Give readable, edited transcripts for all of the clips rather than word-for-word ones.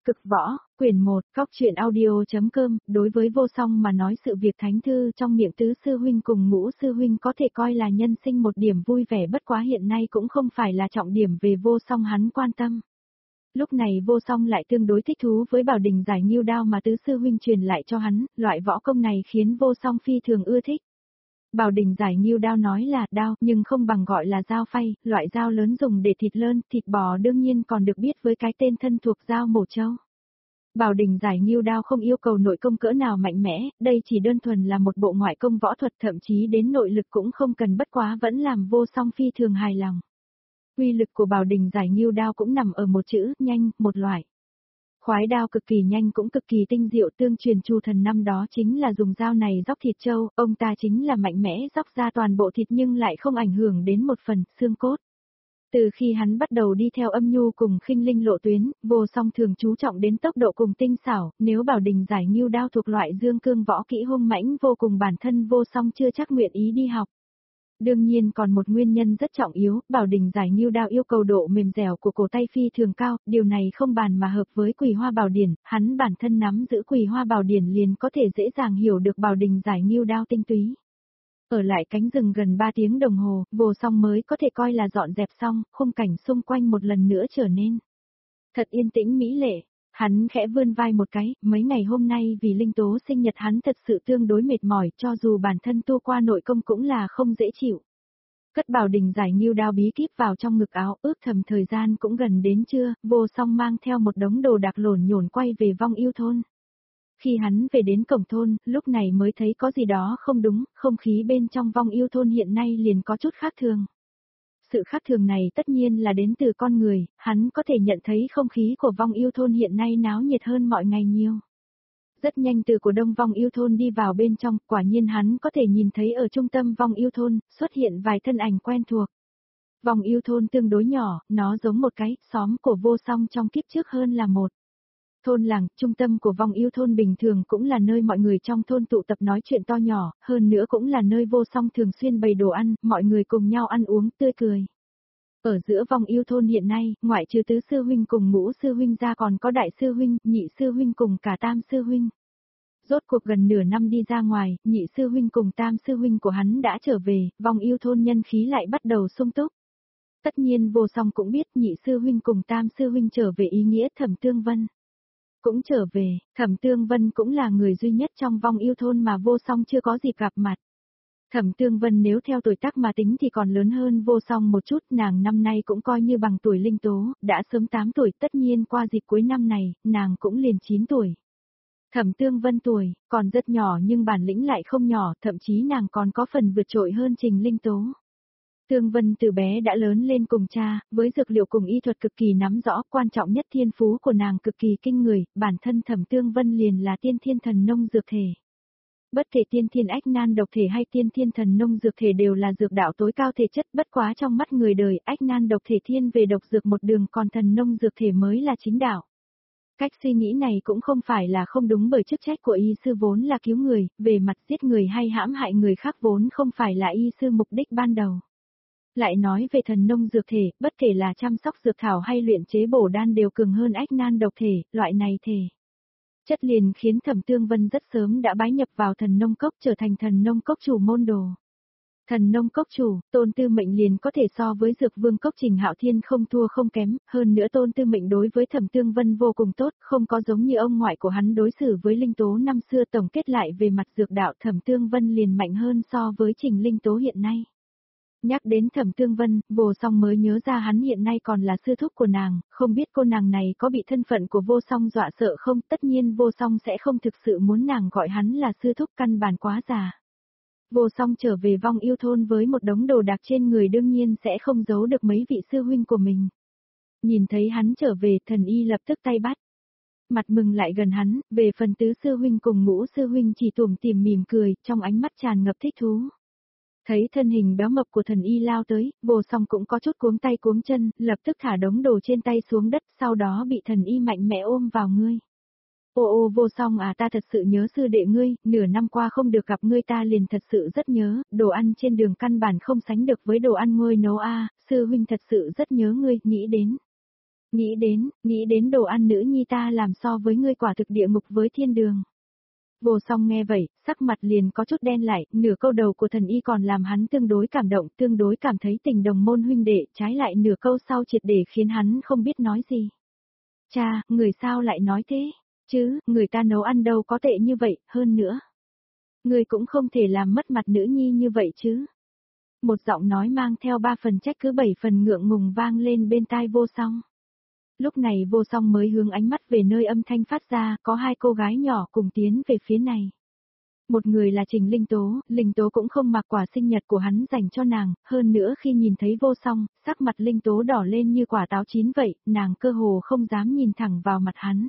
Cực võ, quyển 1, Cóc truyện audio.com, đối với Vô Song mà nói sự việc thánh thư trong miệng tứ sư huynh cùng ngũ sư huynh có thể coi là nhân sinh một điểm vui vẻ, bất quá hiện nay cũng không phải là trọng điểm về Vô Song hắn quan tâm. Lúc này Vô Song lại tương đối thích thú với Bảo Đình giải Ngưu đao mà tứ sư huynh truyền lại cho hắn, loại võ công này khiến Vô Song phi thường ưa thích. Bảo Đình giải Ngưu đao nói là đao, nhưng không bằng gọi là dao phay, loại dao lớn dùng để thịt lợn, thịt bò, đương nhiên còn được biết với cái tên thân thuộc dao mổ trâu. Bảo Đình giải Ngưu đao không yêu cầu nội công cỡ nào mạnh mẽ, đây chỉ đơn thuần là một bộ ngoại công võ thuật, thậm chí đến nội lực cũng không cần, bất quá vẫn làm Vô Song phi thường hài lòng. Uy lực của Bảo Đình giải Ngưu đao cũng nằm ở một chữ, nhanh, một loại. Khoái đao cực kỳ nhanh cũng cực kỳ tinh diệu, tương truyền Chu Thần năm đó chính là dùng dao này róc thịt trâu, ông ta chính là mạnh mẽ róc ra toàn bộ thịt nhưng lại không ảnh hưởng đến một phần xương cốt. Từ khi hắn bắt đầu đi theo âm nhu cùng khinh linh lộ tuyến, Vô Song thường chú trọng đến tốc độ cùng tinh xảo, nếu Bảo Đình giải Ngưu đao thuộc loại dương cương võ kỹ hung mãnh vô cùng, bản thân Vô Song chưa chắc nguyện ý đi học. Đương nhiên còn một nguyên nhân rất trọng yếu, Bảo Đình giải Ngưu đao yêu cầu độ mềm dẻo của cổ tay phi thường cao, điều này không bàn mà hợp với Quỳ Hoa Bảo Điển, hắn bản thân nắm giữ Quỳ Hoa Bảo Điển liền có thể dễ dàng hiểu được Bảo Đình giải Ngưu đao tinh túy. Ở lại cánh rừng gần 3 tiếng đồng hồ, Vô Song mới có thể coi là dọn dẹp xong, khung cảnh xung quanh một lần nữa trở nên thật yên tĩnh mỹ lệ. Hắn khẽ vươn vai một cái, mấy ngày hôm nay vì Linh Tố sinh nhật hắn thật sự tương đối mệt mỏi, cho dù bản thân tu qua nội công cũng là không dễ chịu. Cất Bảo Đình giải Ngưu đao bí kíp vào trong ngực áo, ước thầm thời gian cũng gần đến trưa, Vô Song mang theo một đống đồ đạc lổn nhổn quay về Vong Yêu thôn. Khi hắn về đến cổng thôn, lúc này mới thấy có gì đó không đúng, không khí bên trong Vong Yêu thôn hiện nay liền có chút khác thường. Sự khác thường này tất nhiên là đến từ con người, hắn có thể nhận thấy không khí của Vong Yêu thôn hiện nay náo nhiệt hơn mọi ngày nhiều. Rất nhanh từ cổ đông Vong Yêu thôn đi vào bên trong, quả nhiên hắn có thể nhìn thấy ở trung tâm Vong Yêu thôn, xuất hiện vài thân ảnh quen thuộc. Vong Yêu thôn tương đối nhỏ, nó giống một cái xóm của Vô Song trong kiếp trước hơn là một. Thôn làng, trung tâm của Vong Yêu thôn bình thường cũng là nơi mọi người trong thôn tụ tập nói chuyện to nhỏ, hơn nữa cũng là nơi Vô Song thường xuyên bày đồ ăn, mọi người cùng nhau ăn uống tươi cười. Ở giữa Vong Yêu thôn hiện nay, ngoại trừ tứ sư huynh cùng ngũ sư huynh ra còn có đại sư huynh, nhị sư huynh cùng cả tam sư huynh. Rốt cuộc gần nửa năm đi ra ngoài, nhị sư huynh cùng tam sư huynh của hắn đã trở về, Vong Yêu thôn nhân khí lại bắt đầu sung túc. Tất nhiên Vô Song cũng biết nhị sư huynh cùng tam sư huynh trở về ý nghĩa Thẩm Tương Vân cũng trở về, Thẩm Tương Vân cũng là người duy nhất trong Vong Yêu thôn mà Vô Song chưa có dịp gặp mặt. Thẩm Tương Vân nếu theo tuổi tác mà tính thì còn lớn hơn Vô Song một chút, nàng năm nay cũng coi như bằng tuổi Linh Tố, đã sớm 8 tuổi, tất nhiên qua dịp cuối năm này, nàng cũng liền 9 tuổi. Thẩm Tương Vân tuổi, còn rất nhỏ nhưng bản lĩnh lại không nhỏ, thậm chí nàng còn có phần vượt trội hơn Trình Linh Tố. Tương Vân từ bé đã lớn lên cùng cha, với dược liệu cùng y thuật cực kỳ nắm rõ, quan trọng nhất thiên phú của nàng cực kỳ kinh người, bản thân Thẩm Tương Vân liền là tiên thiên thần nông dược thể. Bất kể tiên thiên ách nan độc thể hay tiên thiên thần nông dược thể đều là dược đạo tối cao thể chất, bất quá trong mắt người đời ách nan độc thể thiên về độc dược một đường, còn thần nông dược thể mới là chính đạo. Cách suy nghĩ này cũng không phải là không đúng, bởi chức trách của y sư vốn là cứu người, về mặt giết người hay hãm hại người khác vốn không phải là y sư mục đích ban đầu. Lại nói về thần nông dược thể, bất kể là chăm sóc dược thảo hay luyện chế bổ đan đều cường hơn ách nan độc thể, loại này thể chất liền khiến Thẩm Tương Vân rất sớm đã bái nhập vào thần nông cốc, trở thành thần nông cốc chủ môn đồ. Thần nông cốc chủ, Tôn Tư Mệnh liền có thể so với dược vương cốc Trình Hạo Thiên không thua không kém, hơn nữa Tôn Tư Mệnh đối với Thẩm Tương Vân vô cùng tốt, không có giống như ông ngoại của hắn đối xử với Linh Tố năm xưa. Tổng kết lại về mặt dược đạo, Thẩm Tương Vân liền mạnh hơn so với Trình Linh Tố hiện nay. Nhắc đến Thẩm Tương Vân, Vô Song mới nhớ ra hắn hiện nay còn là sư thúc của nàng, không biết cô nàng này có bị thân phận của Vô Song dọa sợ không, tất nhiên Vô Song sẽ không thực sự muốn nàng gọi hắn là sư thúc, căn bản quá già. Vô Song trở về Vong Yêu thôn với một đống đồ đạc trên người, đương nhiên sẽ không giấu được mấy vị sư huynh của mình. Nhìn thấy hắn trở về, Thần Y lập tức tay bắt mặt mừng lại gần hắn, về phần tứ sư huynh cùng ngũ sư huynh chỉ tủm tỉm mỉm cười, trong ánh mắt tràn ngập thích thú. Thấy thân hình béo mập của Thần Y lao tới, Vô Song cũng có chút cuống tay cuống chân, lập tức thả đống đồ trên tay xuống đất, sau đó bị Thần Y mạnh mẽ ôm vào ngươi. Ô Vô Song à, ta thật sự nhớ sư đệ ngươi, nửa năm qua không được gặp ngươi ta liền thật sự rất nhớ, đồ ăn trên đường căn bản không sánh được với đồ ăn ngươi nấu a, sư huynh thật sự rất nhớ ngươi, nghĩ đến Nghĩ đến đồ ăn nữ nhi ta làm so với ngươi quả thực địa ngục với thiên đường. Vô song nghe vậy, sắc mặt liền có chút đen lại, nửa câu đầu của thần y còn làm hắn tương đối cảm động, tương đối cảm thấy tình đồng môn huynh đệ, trái lại nửa câu sau triệt để khiến hắn không biết nói gì. Cha, người sao lại nói thế? Chứ, người ta nấu ăn đâu có tệ như vậy, hơn nữa. Người cũng không thể làm mất mặt nữ nhi như vậy chứ. Một giọng nói mang theo 3 phần trách cứ 7 phần ngượng ngùng vang lên bên tai vô song. Lúc này vô song mới hướng ánh mắt về nơi âm thanh phát ra, có 2 cô gái nhỏ cùng tiến về phía này. Một người là Trình Linh Tố cũng không mặc quà sinh nhật của hắn dành cho nàng, hơn nữa khi nhìn thấy vô song, sắc mặt Linh Tố đỏ lên như quả táo chín vậy, nàng cơ hồ không dám nhìn thẳng vào mặt hắn.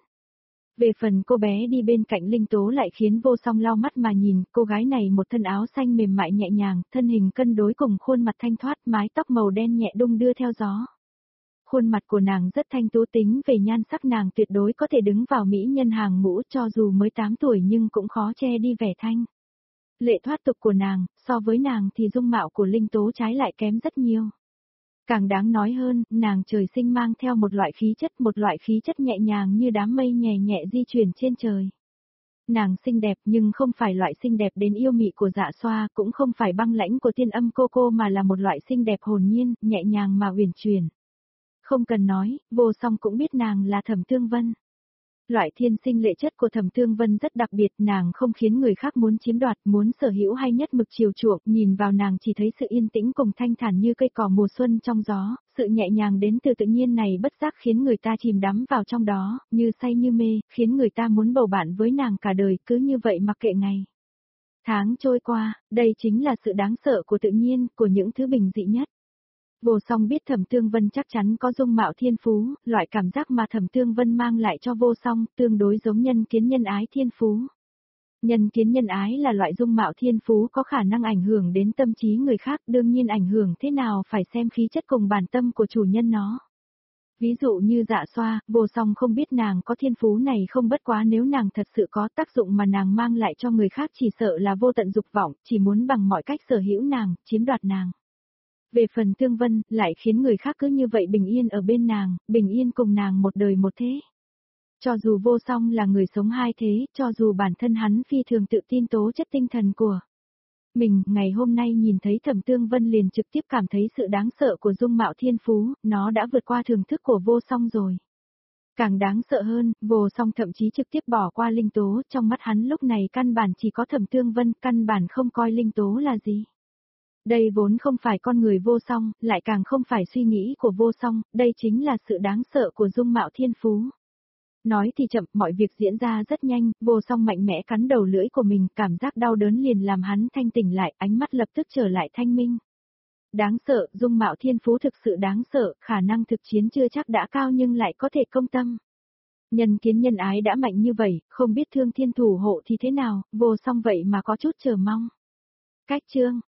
Về phần cô bé đi bên cạnh Linh Tố lại khiến vô song lau mắt mà nhìn, cô gái này một thân áo xanh mềm mại nhẹ nhàng, thân hình cân đối cùng khuôn mặt thanh thoát, mái tóc màu đen nhẹ đung đưa theo gió. Khuôn mặt của nàng rất thanh tú, tính về nhan sắc nàng tuyệt đối có thể đứng vào mỹ nhân hàng ngũ, cho dù mới 8 tuổi nhưng cũng khó che đi vẻ thanh lệ thoát tục của nàng, so với nàng thì dung mạo của Linh Tố trái lại kém rất nhiều. Càng đáng nói hơn, nàng trời sinh mang theo một loại khí chất nhẹ nhàng như đám mây nhẹ nhẹ di chuyển trên trời. Nàng xinh đẹp nhưng không phải loại xinh đẹp đến yêu mị của Dạ Xoa, cũng không phải băng lãnh của Tiên Âm Cô mà là một loại xinh đẹp hồn nhiên, nhẹ nhàng mà uyển chuyển. Không cần nói, vô song cũng biết nàng là Thẩm Thương Vân. Loại thiên sinh lệ chất của Thẩm Thương Vân rất đặc biệt, nàng không khiến người khác muốn chiếm đoạt, muốn sở hữu hay nhất mực chiều chuộng, nhìn vào nàng chỉ thấy sự yên tĩnh cùng thanh thản như cây cỏ mùa xuân trong gió, sự nhẹ nhàng đến từ tự nhiên này bất giác khiến người ta chìm đắm vào trong đó, như say như mê, khiến người ta muốn bầu bạn với nàng cả đời, cứ như vậy mặc kệ ngày. Tháng trôi qua, đây chính là sự đáng sợ của tự nhiên, của những thứ bình dị nhất. Vô song biết Thẩm Thương Vân chắc chắn có dung mạo thiên phú, loại cảm giác mà Thẩm Thương Vân mang lại cho vô song tương đối giống nhân kiến nhân ái thiên phú. Nhân kiến nhân ái là loại dung mạo thiên phú có khả năng ảnh hưởng đến tâm trí người khác, đương nhiên ảnh hưởng thế nào phải xem khí chất cùng bản tâm của chủ nhân nó. Ví dụ như Dạ Xoa, vô song không biết nàng có thiên phú này không, bất quá nếu nàng thật sự có, tác dụng mà nàng mang lại cho người khác chỉ sợ là vô tận dục vọng, chỉ muốn bằng mọi cách sở hữu nàng, chiếm đoạt nàng. Về phần Thương Vân, lại khiến người khác cứ như vậy bình yên ở bên nàng, bình yên cùng nàng một đời một thế. Cho dù vô song là người sống hai thế, cho dù bản thân hắn phi thường tự tin tố chất tinh thần của mình, ngày hôm nay nhìn thấy Thẩm Thương Vân liền trực tiếp cảm thấy sự đáng sợ của dung mạo thiên phú, nó đã vượt qua thưởng thức của vô song rồi. Càng đáng sợ hơn, vô song thậm chí trực tiếp bỏ qua Linh Tố, trong mắt hắn lúc này căn bản chỉ có Thẩm Thương Vân, căn bản không coi Linh Tố là gì. Đây vốn không phải con người vô song, lại càng không phải suy nghĩ của vô song, đây chính là sự đáng sợ của dung mạo thiên phú. Nói thì chậm, mọi việc diễn ra rất nhanh, vô song mạnh mẽ cắn đầu lưỡi của mình, cảm giác đau đớn liền làm hắn thanh tỉnh lại, ánh mắt lập tức trở lại thanh minh. Đáng sợ, dung mạo thiên phú thực sự đáng sợ, khả năng thực chiến chưa chắc đã cao nhưng lại có thể công tâm. Nhân kiến nhân ái đã mạnh như vậy, không biết Thương Thiên thủ hộ thì thế nào, vô song vậy mà có chút chờ mong. Cách chương